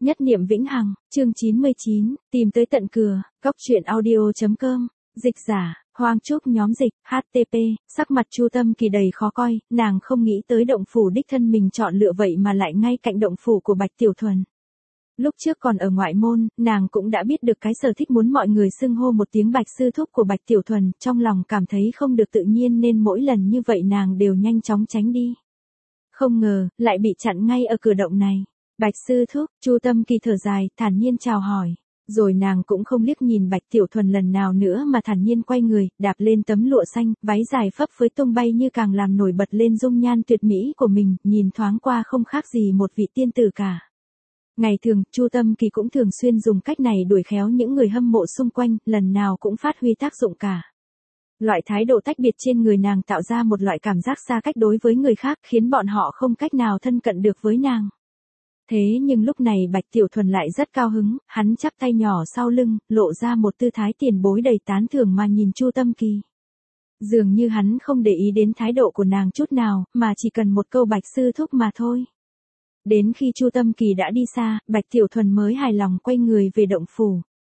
Nhất niệm vĩnh hằng, chương 99, tìm tới tận cửa, góc truyện audio.com, dịch giả, Hoang Trúc nhóm dịch, HTP, sắc mặt Chu Tâm Kỳ đầy khó coi, nàng không nghĩ tới động phủ đích thân mình chọn lựa vậy mà lại ngay cạnh động phủ của Bạch Tiểu Thuần. Lúc trước còn ở ngoại môn, nàng cũng đã biết được cái sở thích muốn mọi người xưng hô một tiếng Bạch sư thúc của Bạch Tiểu Thuần, trong lòng cảm thấy không được tự nhiên nên mỗi lần như vậy nàng đều nhanh chóng tránh đi. Không ngờ, lại bị chặn ngay ở cửa động này. Bạch sư thúc, Chu Tâm Kỳ thở dài, thản nhiên chào hỏi. Rồi nàng cũng không liếc nhìn Bạch Tiểu Thuần lần nào nữa mà thản nhiên quay người, đạp lên tấm lụa xanh, váy dài phấp phới tung bay như càng làm nổi bật lên dung nhan tuyệt mỹ của mình, nhìn thoáng qua không khác gì một vị tiên tử cả. Ngày thường, Chu Tâm Kỳ cũng thường xuyên dùng cách này đuổi khéo những người hâm mộ xung quanh, lần nào cũng phát huy tác dụng cả. Loại thái độ tách biệt trên người nàng tạo ra một loại cảm giác xa cách đối với người khác, khiến bọn họ không cách nào thân cận được với nàng. Thế nhưng lúc này Bạch Tiểu Thuần lại rất cao hứng, hắn chắp tay nhỏ sau lưng, lộ ra một tư thái tiền bối đầy tán thưởng mà nhìn Chu Tâm Kỳ. Dường như hắn không để ý đến thái độ của nàng chút nào, mà chỉ cần một câu Bạch sư thúc mà thôi. Đến khi Chu Tâm Kỳ đã đi xa, Bạch Tiểu Thuần mới hài lòng quay người về động phủ.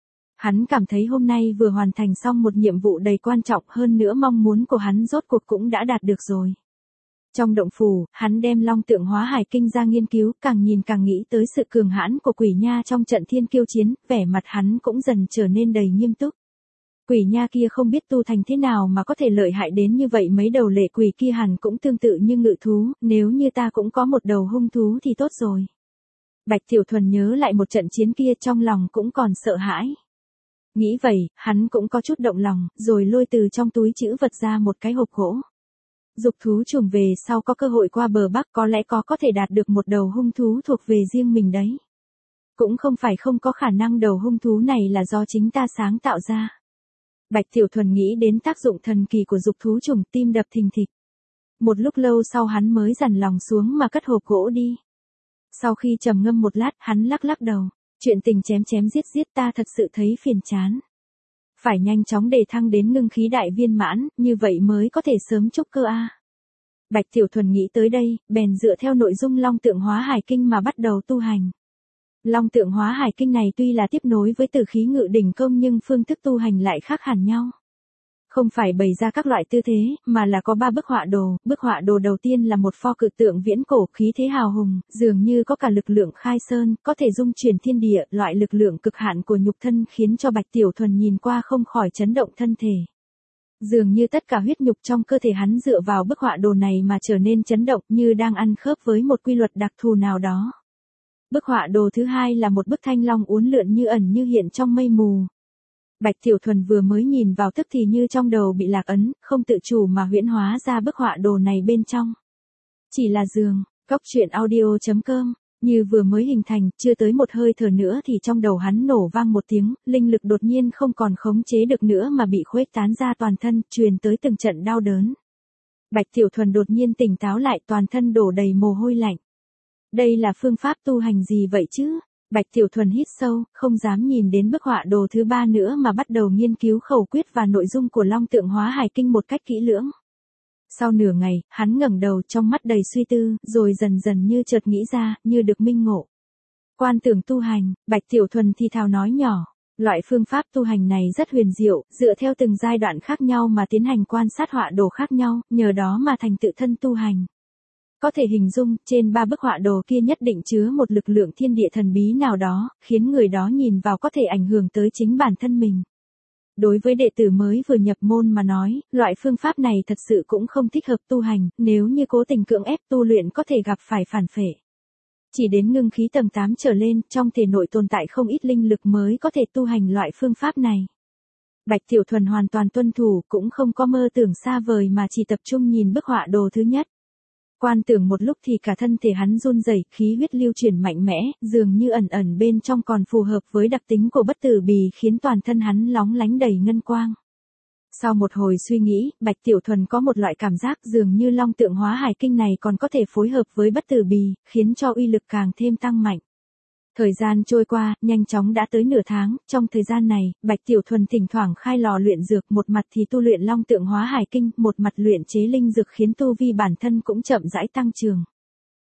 Hắn cảm thấy hôm nay vừa hoàn thành xong một nhiệm vụ đầy quan trọng, hơn nữa mong muốn của hắn rốt cuộc cũng đã đạt được rồi. Trong động phủ, hắn đem Long Tượng Hóa Hải Kinh ra nghiên cứu, càng nhìn càng nghĩ tới sự cường hãn của Quỷ Nha trong trận thiên kiêu chiến, vẻ mặt hắn cũng dần trở nên đầy nghiêm túc. Quỷ Nha kia không biết tu thành thế nào mà có thể lợi hại đến như vậy, mấy đầu lệ quỷ kia hẳn cũng tương tự như ngự thú, nếu như ta cũng có một đầu hung thú thì tốt rồi. Bạch Tiểu Thuần nhớ lại một trận chiến kia, trong lòng cũng còn sợ hãi. Nghĩ vậy, hắn cũng có chút động lòng, rồi lôi từ trong túi trữ vật ra một cái hộp gỗ. Dục thú chuồng về sau có cơ hội qua bờ Bắc, có lẽ có thể đạt được một đầu hung thú thuộc về riêng mình đấy. Cũng không phải không có khả năng đầu hung thú này là do chính ta sáng tạo ra. Bạch Tiểu Thuần nghĩ đến tác dụng thần kỳ của dục thú chuồng, tim đập thình thịch. Một lúc lâu sau hắn mới dằn lòng xuống mà cất hộp gỗ đi. Sau khi trầm ngâm một lát, hắn lắc lắc đầu. Chuyện tình chém chém giết giết ta thật sự thấy phiền chán. Phải nhanh chóng đề thăng đến ngưng khí đại viên mãn, như vậy mới có thể sớm trúc cơ a. Bạch Tiểu Thuần nghĩ tới đây, bèn dựa theo nội dung Long Tượng Hóa Hải Kinh mà bắt đầu tu hành. Long Tượng Hóa Hải Kinh này tuy là tiếp nối với Tử Khí Ngự Đỉnh Công nhưng phương thức tu hành lại khác hẳn nhau. Không phải bày ra các loại tư thế, mà là có 3 bức họa đồ. Bức họa đồ đầu tiên là một pho cự tượng viễn cổ, khí thế hào hùng, dường như có cả lực lượng khai sơn, có thể dung chuyển thiên địa, loại lực lượng cực hạn của nhục thân khiến cho Bạch Tiểu Thuần nhìn qua không khỏi chấn động thân thể. Dường như tất cả huyết nhục trong cơ thể hắn dựa vào bức họa đồ này mà trở nên chấn động, như đang ăn khớp với một quy luật đặc thù nào đó. Bức họa đồ thứ hai là một bức thanh long uốn lượn như ẩn như hiện trong mây mù. Bạch Tiểu Thuần vừa mới nhìn vào tức thì như trong đầu bị lạc ấn, không tự chủ mà huyễn hóa ra bức họa đồ này bên trong. Chỉ là giường, góc truyện audio.com, như vừa mới hình thành, chưa tới một hơi thở nữa thì trong đầu hắn nổ vang một tiếng, linh lực đột nhiên không còn khống chế được nữa mà bị khuếch tán ra toàn thân, truyền tới từng trận đau đớn. Bạch Tiểu Thuần đột nhiên tỉnh táo lại, toàn thân đổ đầy mồ hôi lạnh. Đây là phương pháp tu hành gì vậy chứ? Bạch Tiểu Thuần hít sâu, không dám nhìn đến bức họa đồ thứ 3 nữa mà bắt đầu nghiên cứu khẩu quyết và nội dung của Long Tượng Hóa Hải Kinh một cách kỹ lưỡng. Sau nửa ngày, hắn ngẩng đầu trong mắt đầy suy tư, rồi dần dần như chợt nghĩ ra, như được minh ngộ. Quan tưởng tu hành, Bạch Tiểu Thuần thì thào nói nhỏ. Loại phương pháp tu hành này rất huyền diệu, dựa theo từng giai đoạn khác nhau mà tiến hành quan sát họa đồ khác nhau, nhờ đó mà thành tự thân tu hành. Có thể hình dung, trên 3 bức họa đồ kia nhất định chứa một lực lượng thiên địa thần bí nào đó, khiến người đó nhìn vào có thể ảnh hưởng tới chính bản thân mình. Đối với đệ tử mới vừa nhập môn mà nói, loại phương pháp này thật sự cũng không thích hợp tu hành, nếu như cố tình cưỡng ép tu luyện có thể gặp phải phản phệ. Chỉ đến ngưng khí tầng 8 trở lên, trong thể nội tồn tại không ít linh lực mới có thể tu hành loại phương pháp này. Bạch Tiểu Thuần hoàn toàn tuân thủ, cũng không có mơ tưởng xa vời mà chỉ tập trung nhìn bức họa đồ thứ nhất. Quan tưởng một lúc thì cả thân thể hắn run rẩy, khí huyết lưu chuyển mạnh mẽ, dường như ẩn ẩn bên trong còn phù hợp với đặc tính của bất tử bì, khiến toàn thân hắn lóng lánh đầy ngân quang. Sau một hồi suy nghĩ, Bạch Tiểu Thuần có một loại cảm giác dường như Long Tượng Hóa Hải Kinh này còn có thể phối hợp với bất tử bì, khiến cho uy lực càng thêm tăng mạnh. Thời gian trôi qua, nhanh chóng đã tới nửa tháng, trong thời gian này, Bạch Tiểu Thuần thỉnh thoảng khai lò luyện dược, một mặt thì tu luyện Long Tượng Hóa Hải Kinh, một mặt luyện chế linh dược khiến tu vi bản thân cũng chậm rãi tăng trưởng.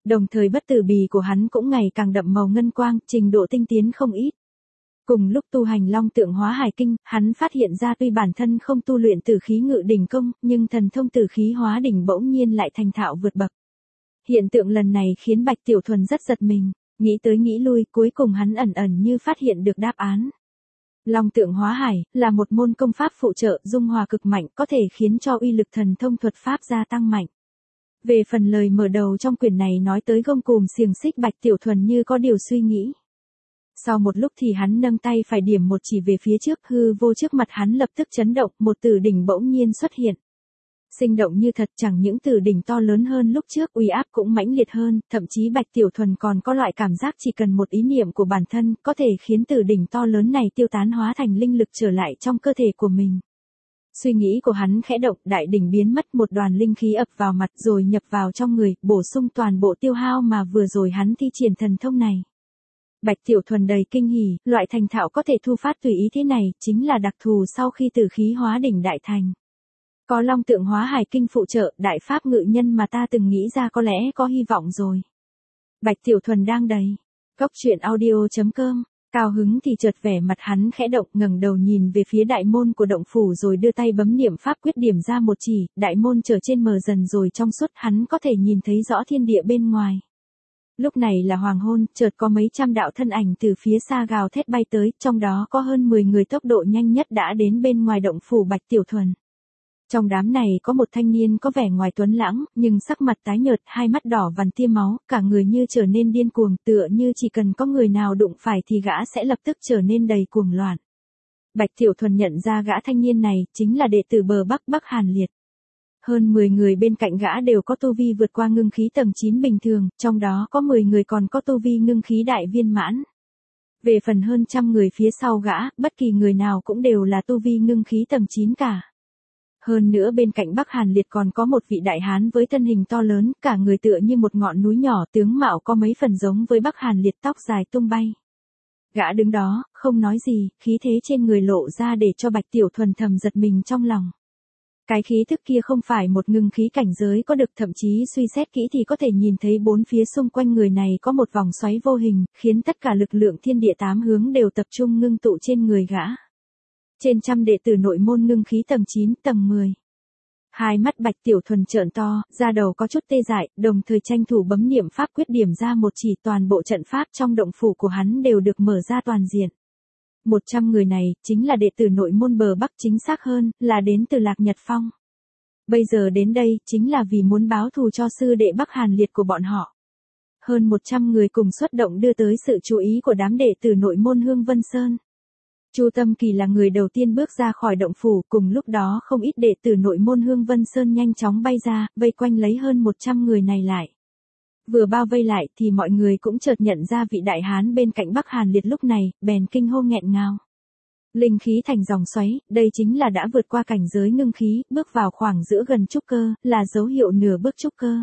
Đồng thời bất tử bì của hắn cũng ngày càng đậm màu ngân quang, trình độ tinh tiến không ít. Cùng lúc tu hành Long Tượng Hóa Hải Kinh, hắn phát hiện ra tuy bản thân không tu luyện tử khí ngự đỉnh công, nhưng thần thông tử khí hóa đỉnh bỗng nhiên lại thành thạo vượt bậc. Hiện tượng lần này khiến Bạch Tiểu Thuần rất giật mình, nghĩ tới nghĩ lui, cuối cùng hắn ẩn ẩn như phát hiện được đáp án. Long Tượng Hóa Hải là một môn công pháp phụ trợ dung hòa cực mạnh, có thể khiến cho uy lực thần thông thuật pháp gia tăng mạnh. Về phần lời mở đầu trong quyển này nói tới gông cùm xiềng xích, Bạch Tiểu Thuần như có điều suy nghĩ. Sau một lúc thì hắn nâng tay phải điểm một chỉ về phía trước, hư vô trước mặt hắn lập tức chấn động, một tử đỉnh bỗng nhiên xuất hiện. Sinh động như thật, chẳng những tử đỉnh to lớn hơn lúc trước, uy áp cũng mãnh liệt hơn, thậm chí Bạch Tiểu Thuần còn có loại cảm giác chỉ cần một ý niệm của bản thân, có thể khiến tử đỉnh to lớn này tiêu tán hóa thành linh lực trở lại trong cơ thể của mình. Suy nghĩ của hắn khẽ động, đại đỉnh biến mất, một đoàn linh khí ập vào mặt rồi nhập vào trong người, bổ sung toàn bộ tiêu hao mà vừa rồi hắn thi triển thần thông này. Bạch Tiểu Thuần đầy kinh hỉ, loại thành thạo có thể thu phát tùy ý thế này, chính là đặc thù sau khi tử khí hóa đỉnh đại thành. Có Long Tượng Hóa Hải Kinh phụ trợ, đại pháp ngự nhân mà ta từng nghĩ ra có lẽ có hy vọng rồi. Bạch Tiểu Thuần đang đầy. Cốc truyện audio.com, cao hứng thì chợt vẻ mặt hắn khẽ động, ngẩng đầu nhìn về phía đại môn của động phủ rồi đưa tay bấm niệm pháp quyết điểm ra một chỉ, đại môn trở trên mờ dần rồi trong suốt, hắn có thể nhìn thấy rõ thiên địa bên ngoài. Lúc này là hoàng hôn, chợt có mấy trăm đạo thân ảnh từ phía xa gào thét bay tới, trong đó có hơn 10 người tốc độ nhanh nhất đã đến bên ngoài động phủ Bạch Tiểu Thuần. Trong đám này có một thanh niên có vẻ ngoài tuấn lãng, nhưng sắc mặt tái nhợt, hai mắt đỏ vằn tia máu, cả người như trở nên điên cuồng, tựa như chỉ cần có người nào đụng phải thì gã sẽ lập tức trở nên đầy cuồng loạn. Bạch Tiểu Thuần nhận ra gã thanh niên này, chính là đệ tử bờ Bắc Bắc Hàn Liệt. Hơn 10 người bên cạnh gã đều có tu vi vượt qua ngưng khí tầng 9 bình thường, trong đó có 10 người còn có tu vi ngưng khí đại viên mãn. Về phần hơn trăm người phía sau gã, bất kỳ người nào cũng đều là tu vi ngưng khí tầng 9 cả. Hơn nữa bên cạnh Bắc Hàn Liệt còn có một vị đại hán với thân hình to lớn, cả người tựa như một ngọn núi nhỏ, tướng mạo có mấy phần giống với Bắc Hàn Liệt, tóc dài tung bay. Gã đứng đó, không nói gì, khí thế trên người lộ ra để cho Bạch Tiểu Thuần thầm giật mình trong lòng. Cái khí thức kia không phải một ngưng khí cảnh giới có được, thậm chí suy xét kỹ thì có thể nhìn thấy bốn phía xung quanh người này có một vòng xoáy vô hình, khiến tất cả lực lượng thiên địa tám hướng đều tập trung ngưng tụ trên người gã. Trên trăm đệ tử nội môn ngưng khí tầng 9, tầng 10. Hai mắt Bạch Tiểu Thuần trợn to, da đầu có chút tê dại, đồng thời tranh thủ bấm niệm pháp quyết điểm ra một chỉ, toàn bộ trận pháp trong động phủ của hắn đều được mở ra toàn diện. 100 người này, chính là đệ tử nội môn bờ Bắc, chính xác hơn, là đến từ Lạc Nhật Phong. Bây giờ đến đây, chính là vì muốn báo thù cho sư đệ Bắc Hàn Liệt của bọn họ. Hơn 100 người cùng xuất động đưa tới sự chú ý của đám đệ tử nội môn Hương Vân Sơn. Chu Tâm Kỳ là người đầu tiên bước ra khỏi động phủ, cùng lúc đó không ít đệ tử nội môn Hương Vân Sơn nhanh chóng bay ra, vây quanh lấy hơn 100 người này lại. Vừa bao vây lại thì mọi người cũng chợt nhận ra vị đại hán bên cạnh Bắc Hàn Liệt lúc này, bèn kinh hô nghẹn ngào. Linh khí thành dòng xoáy, đây chính là đã vượt qua cảnh giới ngưng khí, bước vào khoảng giữa gần trúc cơ, là dấu hiệu nửa bước trúc cơ.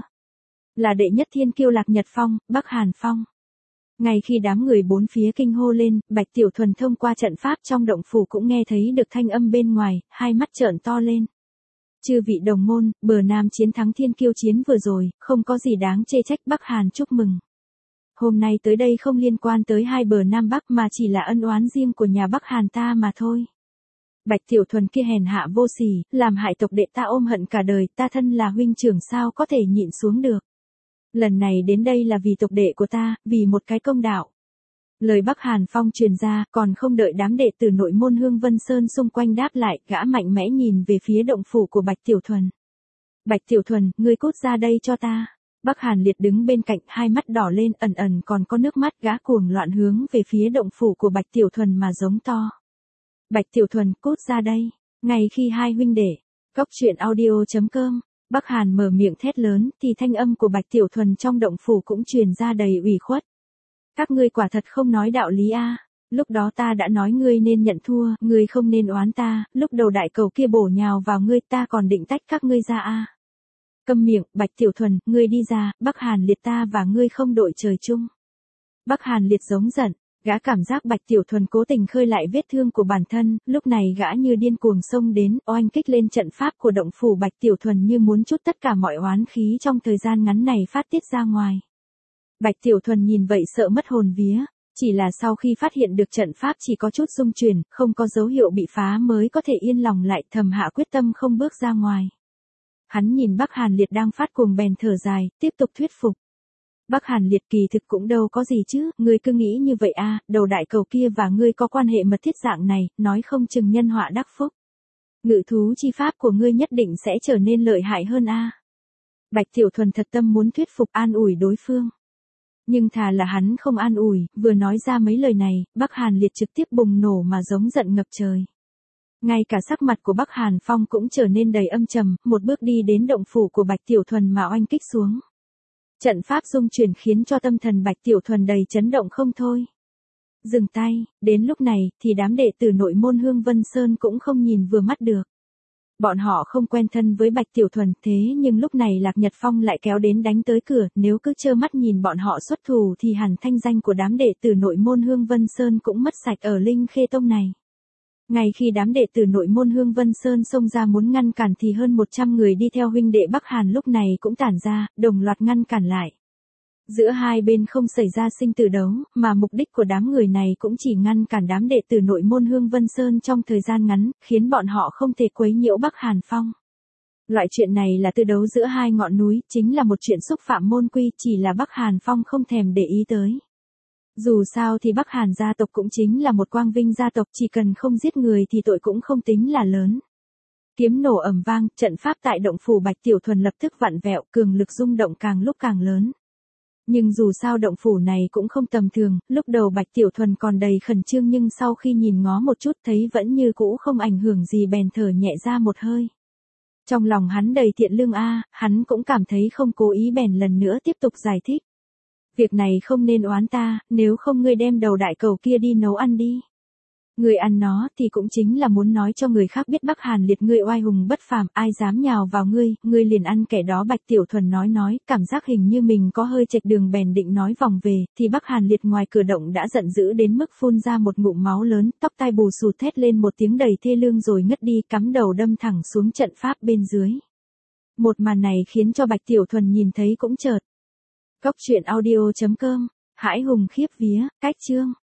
Là đệ nhất thiên kiêu Lạc Nhật Phong, Bắc Hàn Phong. Ngay khi đám người bốn phía kinh hô lên, Bạch Tiểu Thuần thông qua trận pháp trong động phủ cũng nghe thấy được thanh âm bên ngoài, hai mắt trợn to lên. Chư vị đồng môn, bờ Nam chiến thắng thiên kiêu chiến vừa rồi, không có gì đáng chê trách, Bắc Hàn chúc mừng. Hôm nay tới đây không liên quan tới hai bờ Nam Bắc mà chỉ là ân oán riêng của nhà Bắc Hàn ta mà thôi. Bạch Tiểu Thuần kia hèn hạ vô sỉ, làm hại tộc đệ ta ôm hận cả đời, ta thân là huynh trưởng sao có thể nhịn xuống được. Lần này đến đây là vì tộc đệ của ta, vì một cái công đạo. Lời Bắc Hàn Phong truyền ra, còn không đợi đám đệ tử nội môn Hương Vân Sơn xung quanh đáp lại, gã mạnh mẽ nhìn về phía động phủ của Bạch Tiểu Thuần. Bạch Tiểu Thuần, ngươi cút ra đây cho ta. Bắc Hàn Liệt đứng bên cạnh, hai mắt đỏ lên, ẩn ẩn còn có nước mắt, gã cuồng loạn hướng về phía động phủ của Bạch Tiểu Thuần mà giống to. Bạch Tiểu Thuần, cút ra đây. Ngay khi hai huynh đệ, cốc truyện audio.com, Bắc Hàn mở miệng thét lớn, thì thanh âm của Bạch Tiểu Thuần trong động phủ cũng truyền ra đầy ủy khuất. Các ngươi quả thật không nói đạo lý a. Lúc đó ta đã nói ngươi nên nhận thua, ngươi không nên oán ta, lúc đầu đại cầu kia bổ nhào vào ngươi, ta còn định tách các ngươi ra a. Câm miệng, Bạch Tiểu Thuần, ngươi đi ra, Bắc Hàn Liệt ta và ngươi không đội trời chung. Bắc Hàn Liệt giống giận, gã cảm giác Bạch Tiểu Thuần cố tình khơi lại vết thương của bản thân, lúc này gã như điên cuồng xông đến, oanh kích lên trận pháp của động phủ Bạch Tiểu Thuần như muốn trút tất cả mọi oán khí trong thời gian ngắn này phát tiết ra ngoài. Bạch Tiểu Thuần nhìn vậy sợ mất hồn vía, chỉ là sau khi phát hiện được trận pháp chỉ có chút rung chuyển, không có dấu hiệu bị phá mới có thể yên lòng lại, thầm hạ quyết tâm không bước ra ngoài. Hắn nhìn Bắc Hàn Liệt đang phát cuồng bèn thở dài, tiếp tục thuyết phục. Bắc Hàn Liệt kỳ thực cũng đâu có gì chứ, ngươi cứ nghĩ như vậy à, đầu đại cầu kia và ngươi có quan hệ mật thiết dạng này, nói không chừng nhân họa đắc phúc. Ngự thú chi pháp của ngươi nhất định sẽ trở nên lợi hại hơn a. Bạch Tiểu Thuần thật tâm muốn thuyết phục an ủi đối phương. Nhưng thà là hắn không an ủi, vừa nói ra mấy lời này, Bắc Hàn Liệt trực tiếp bùng nổ mà giống giận ngập trời. Ngay cả sắc mặt của Bắc Hàn Phong cũng trở nên đầy âm trầm, một bước đi đến động phủ của Bạch Tiểu Thuần mà oanh kích xuống. Trận pháp dung chuyển khiến cho tâm thần Bạch Tiểu Thuần đầy chấn động không thôi. Dừng tay, đến lúc này thì đám đệ tử nội môn Hương Vân Sơn cũng không nhìn vừa mắt được. Bọn họ không quen thân với Bạch Tiểu Thuần, thế nhưng lúc này Lạc Nhật Phong lại kéo đến đánh tới cửa, nếu cứ trơ mắt nhìn bọn họ xuất thủ thì hẳn thanh danh của đám đệ tử nội môn Hương Vân Sơn cũng mất sạch ở Linh Khê Tông này. Ngay khi đám đệ tử nội môn Hương Vân Sơn xông ra muốn ngăn cản thì hơn 100 người đi theo huynh đệ Bắc Hàn lúc này cũng tản ra, đồng loạt ngăn cản lại. Giữa hai bên không xảy ra sinh tử đấu, mà mục đích của đám người này cũng chỉ ngăn cản đám đệ tử nội môn Hương Vân Sơn trong thời gian ngắn, khiến bọn họ không thể quấy nhiễu Bắc Hàn Phong. Loại chuyện này là tư đấu giữa hai ngọn núi, chính là một chuyện xúc phạm môn quy, chỉ là Bắc Hàn Phong không thèm để ý tới. Dù sao thì Bắc Hàn gia tộc cũng chính là một quang vinh gia tộc, chỉ cần không giết người thì tội cũng không tính là lớn. Kiếm nổ ầm vang, trận pháp tại động phủ Bạch Tiểu Thuần lập tức vặn vẹo, cường lực rung động càng lúc càng lớn. Nhưng dù sao động phủ này cũng không tầm thường, lúc đầu Bạch Tiểu Thuần còn đầy khẩn trương nhưng sau khi nhìn ngó một chút thấy vẫn như cũ không ảnh hưởng gì bèn thở nhẹ ra một hơi. Trong lòng hắn đầy thiện lương hắn cũng cảm thấy không cố ý bèn lần nữa tiếp tục giải thích. Việc này không nên oán ta, nếu không ngươi đem đầu đại cầu kia đi nấu ăn đi. Ngươi ăn nó thì cũng chính là muốn nói cho người khác biết Bắc Hàn Liệt ngươi oai hùng bất phàm, ai dám nhào vào ngươi liền ăn kẻ đó. Bạch Tiểu Thuần nói, cảm giác hình như mình có hơi chệch đường bèn định nói vòng về, thì Bắc Hàn Liệt ngoài cửa động đã giận dữ đến mức phun ra một ngụm máu lớn, tóc tai bù xù thét lên một tiếng đầy thê lương rồi ngất đi, cắm đầu đâm thẳng xuống trận pháp bên dưới. Một màn này khiến cho Bạch Tiểu Thuần nhìn thấy cũng chợt. Góc truyện audio.com, hãi hùng khiếp vía, cách chương.